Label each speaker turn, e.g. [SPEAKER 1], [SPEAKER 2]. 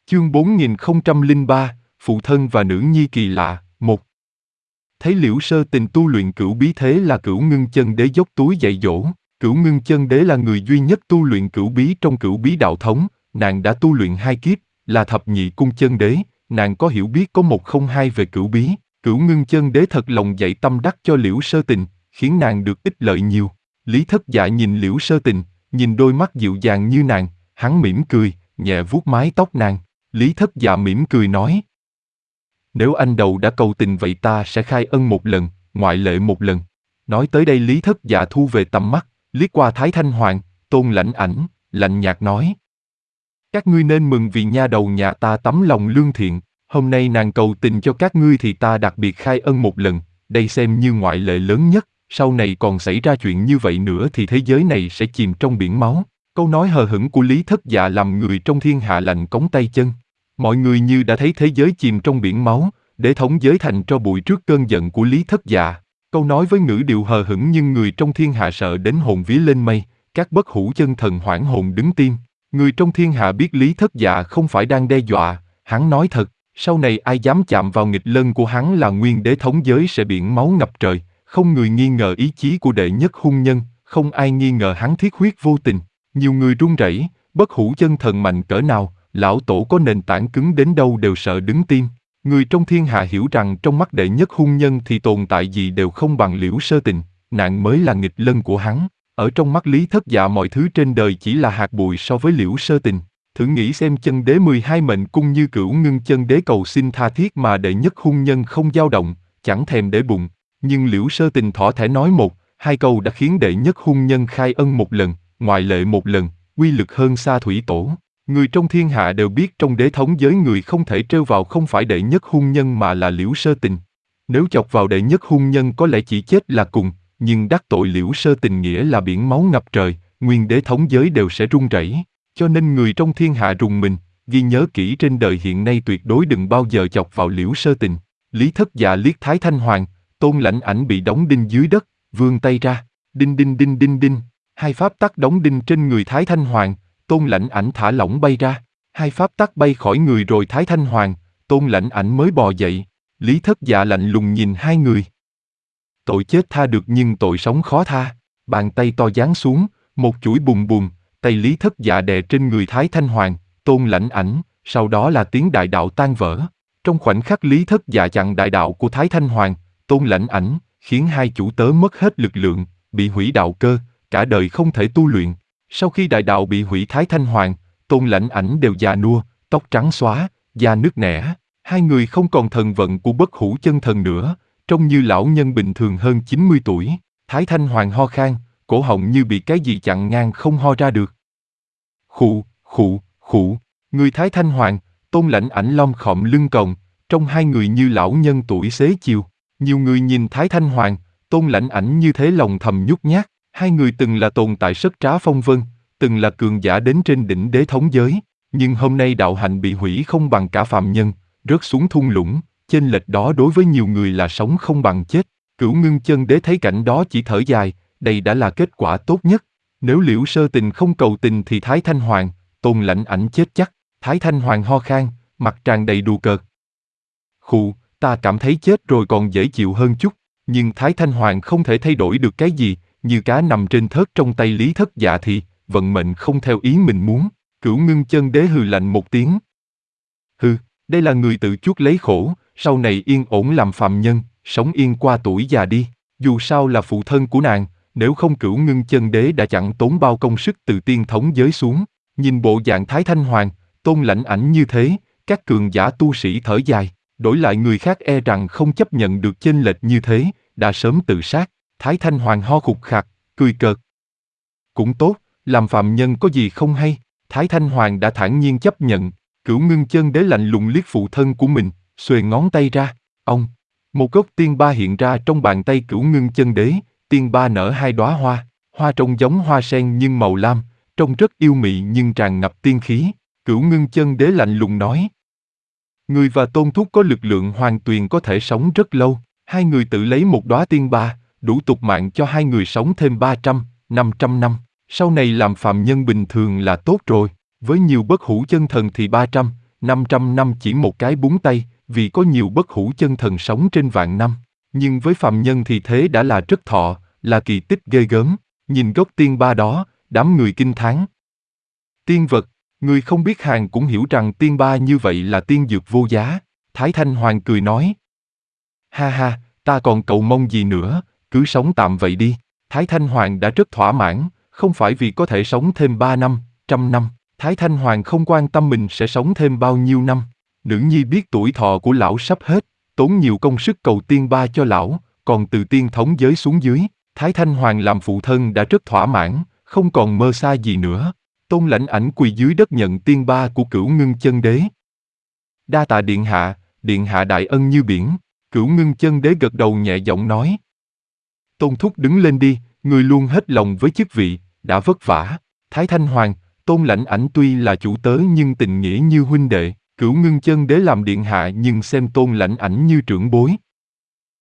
[SPEAKER 1] Chương 4003, Phụ thân và nữ nhi kỳ lạ, 1. Thấy Liễu Sơ Tình tu luyện cửu bí thế là Cửu Ngưng Chân Đế dốc túi dạy dỗ. Cửu Ngưng Chân Đế là người duy nhất tu luyện cửu bí trong cửu bí đạo thống, nàng đã tu luyện 2 kiếp, là thập nhị cung chân đế, nàng có hiểu biết có 102 về cửu bí. Cửu Ngưng Chân Đế thật lòng dạy tâm đắc cho Liễu Sơ Tình, khiến nàng được ích lợi nhiều. Lý Thất Dạ nhìn Liễu Sơ Tình, nhìn đôi mắt dịu dàng như nàng, hắn mỉm cười, nhẹ vuốt mái tóc nàng. Lý Thất Dạ mỉm cười nói: Nếu anh đầu đã cầu tình vậy ta sẽ khai ân một lần, ngoại lệ một lần. Nói tới đây Lý Thất Dạ thu về tầm mắt, liếc qua Thái Thanh Hoàng, Tôn Lãnh Ảnh, lạnh nhạt nói: Các ngươi nên mừng vì nha đầu nhà ta tấm lòng lương thiện, hôm nay nàng cầu tình cho các ngươi thì ta đặc biệt khai ân một lần, đây xem như ngoại lệ lớn nhất, sau này còn xảy ra chuyện như vậy nữa thì thế giới này sẽ chìm trong biển máu. Câu nói hờ hững của Lý Thất Dạ làm người trong thiên hạ lạnh cống tay chân. Mọi người như đã thấy thế giới chìm trong biển máu, để thống giới thành tro bụi trước cơn giận của Lý Thất Dạ. Câu nói với ngữ điệu hờ hững nhưng người trong thiên hạ sợ đến hồn vía lên mây, các bất hủ chân thần hoảng hồn đứng tim. Người trong thiên hạ biết Lý Thất Dạ không phải đang đe dọa, hắn nói thật, sau này ai dám chạm vào nghịch lân của hắn là nguyên đế thống giới sẽ biển máu ngập trời, không người nghi ngờ ý chí của đệ nhất hung nhân, không ai nghi ngờ hắn thiết huyết vô tình. Nhiều người run rẩy, bất hủ chân thần mạnh cỡ nào, lão tổ có nền tảng cứng đến đâu đều sợ đứng tim. Người trong thiên hạ hiểu rằng trong mắt đệ nhất hung nhân thì tồn tại gì đều không bằng Liễu Sơ Tình, nàng mới là nghịch lân của hắn. Ở trong mắt Lý Thất Dạ mọi thứ trên đời chỉ là hạt bụi so với Liễu Sơ Tình. Thử nghĩ xem chân đế 12 mệnh cung như Cửu Ngưng Chân Đế cầu xin tha thiết mà đệ nhất hung nhân không dao động, chẳng thèm để bụng. Nhưng Liễu Sơ Tình thỏ thẻ nói 1-2 câu đã khiến đệ nhất hung nhân khai ân một lần, ngoại lệ một lần, uy lực hơn xa thủy tổ. Người trong thiên hạ đều biết trong đế thống giới người không thể trêu vào không phải đệ nhất hung nhân mà là Liễu Sơ Tình. Nếu chọc vào đệ nhất hung nhân có lẽ chỉ chết là cùng, nhưng đắc tội Liễu Sơ Tình nghĩa là biển máu ngập trời, nguyên đế thống giới đều sẽ run rẩy. Cho nên người trong thiên hạ rùng mình, ghi nhớ kỹ trên đời hiện nay tuyệt đối đừng bao giờ chọc vào Liễu Sơ Tình. Lý Thất Dạ liếc Thái Thanh Hoàng, Tôn Lãnh Ảnh bị đóng đinh dưới đất, vươn tay ra, đinh đinh đinh đinh đinh. 2 pháp tắc đóng đinh trên người Thái Thanh Hoàng, Tôn Lãnh Ảnh thả lỏng bay ra. 2 pháp tắc bay khỏi người rồi Thái Thanh Hoàng, Tôn Lãnh Ảnh mới bò dậy. Lý Thất Dạ lạnh lùng nhìn hai người. Tội chết tha được nhưng tội sống khó tha. Bàn tay to giáng xuống, một chuỗi bùm bùm, tay Lý Thất Dạ đè trên người Thái Thanh Hoàng, Tôn Lãnh Ảnh, sau đó là tiếng đại đạo tan vỡ. Trong khoảnh khắc Lý Thất Dạ chặn đại đạo của Thái Thanh Hoàng, Tôn Lãnh Ảnh, khiến hai chủ tớ mất hết lực lượng, bị hủy đạo cơ, cả đời không thể tu luyện. Sau khi đại đạo bị hủy Thái Thanh Hoàng, Tôn Lãnh Ảnh đều già nua, tóc trắng xóa, da nứt nẻ. Hai người không còn thần vận của bất hủ chân thần nữa, trông như lão nhân bình thường hơn 90 tuổi. Thái Thanh Hoàng ho khan, cổ họng như bị cái gì chặn ngang không ho ra được. Khụ, khụ, khụ. Người Thái Thanh Hoàng, Tôn Lãnh Ảnh lom khom lưng còng, trông hai người như lão nhân tuổi xế chiều. Nhiều người nhìn Thái Thanh Hoàng, Tôn Lãnh Ảnh như thế lòng thầm nhút nhát. Hai người từng là tồn tại sất trá phong vân, từng là cường giả đến trên đỉnh đế thống giới, nhưng hôm nay đạo hạnh bị hủy không bằng cả phàm nhân, rớt xuống thung lũng, chênh lệch đó đối với nhiều người là sống không bằng chết. Cửu Ngưng Chân Đế thấy cảnh đó chỉ thở dài, đây đã là kết quả tốt nhất. Nếu Liễu Sơ Tình không cầu tình thì Thái Thanh Hoàng, Tôn Lãnh Ảnh chết chắc. Thái Thanh Hoàng ho khan, mặt tràn đầy đùa cợt. Khụ, ta cảm thấy chết rồi còn dễ chịu hơn chút, nhưng Thái Thanh Hoàng không thể thay đổi được cái gì. Như cá nằm trên thớt trong tay Lý Thất Dạ thì, vận mệnh không theo ý mình muốn. Cửu Ngưng Chân Đế hừ lạnh một tiếng. Hừ, đây là người tự chuốc lấy khổ, sau này yên ổn làm phàm nhân, sống yên qua tuổi già đi. Dù sao là phụ thân của nàng, nếu không Cửu Ngưng Chân Đế đã chẳng tốn bao công sức từ tiên thống giới xuống. Nhìn bộ dạng Thái Thanh Hoàng, Tôn Lãnh Ảnh như thế, các cường giả tu sĩ thở dài, đổi lại người khác e rằng không chấp nhận được chênh lệch như thế, đã sớm tự sát. Thái Thanh Hoàng ho khục khạc, cười cợt. Cũng tốt, làm phàm nhân có gì không hay. Thái Thanh Hoàng đã thản nhiên chấp nhận. Cửu Ngưng Chân Đế lạnh lùng liếc phụ thân của mình, xuề ngón tay ra. Ông, một gốc tiên ba hiện ra trong bàn tay Cửu Ngưng Chân Đế. Tiên ba nở 2 đóa hoa, hoa trông giống hoa sen nhưng màu lam, trông rất yêu mị nhưng tràn ngập tiên khí. Cửu Ngưng Chân Đế lạnh lùng nói: Người và Tôn Thúc có lực lượng hoàn tuyền có thể sống rất lâu. Hai người tự lấy một đóa tiên ba, đủ tục mạng cho hai người sống thêm 300, 500 năm. Sau này làm phàm nhân bình thường là tốt rồi. Với nhiều bất hủ chân thần thì 300, 500 năm chỉ một cái búng tay, vì có nhiều bất hủ chân thần sống trên vạn năm. Nhưng với phàm nhân thì thế đã là rất thọ, là kỳ tích ghê gớm. Nhìn gốc tiên ba đó, đám người kinh thán. Tiên vật, người không biết hàng cũng hiểu rằng tiên ba như vậy là tiên dược vô giá. Thái Thanh Hoàng cười nói. Ha ha, ta còn cầu mong gì nữa, cứ sống tạm vậy đi. Thái Thanh Hoàng đã rất thỏa mãn, không phải vì có thể sống thêm 3 năm, 100 năm. Thái Thanh Hoàng không quan tâm mình sẽ sống thêm bao nhiêu năm. Nữ nhi biết tuổi thọ của lão sắp hết, tốn nhiều công sức cầu tiên ba cho lão, còn từ tiên thống giới xuống dưới, Thái Thanh Hoàng làm phụ thân đã rất thỏa mãn, không còn mơ xa gì nữa. Tôn Lãnh Ảnh quỳ dưới đất nhận tiên ba của Cửu Ngưng Chân Đế. Đa tạ điện hạ đại ân như biển. Cửu Ngưng Chân Đế gật đầu nhẹ giọng nói. Tôn thúc đứng lên đi, người luôn hết lòng với chức vị, đã vất vả. Thái Thanh Hoàng, Tôn Lãnh Ảnh tuy là chủ tớ nhưng tình nghĩa như huynh đệ. Cửu Ngưng Chân Đế làm điện hạ nhưng xem Tôn Lãnh Ảnh như trưởng bối.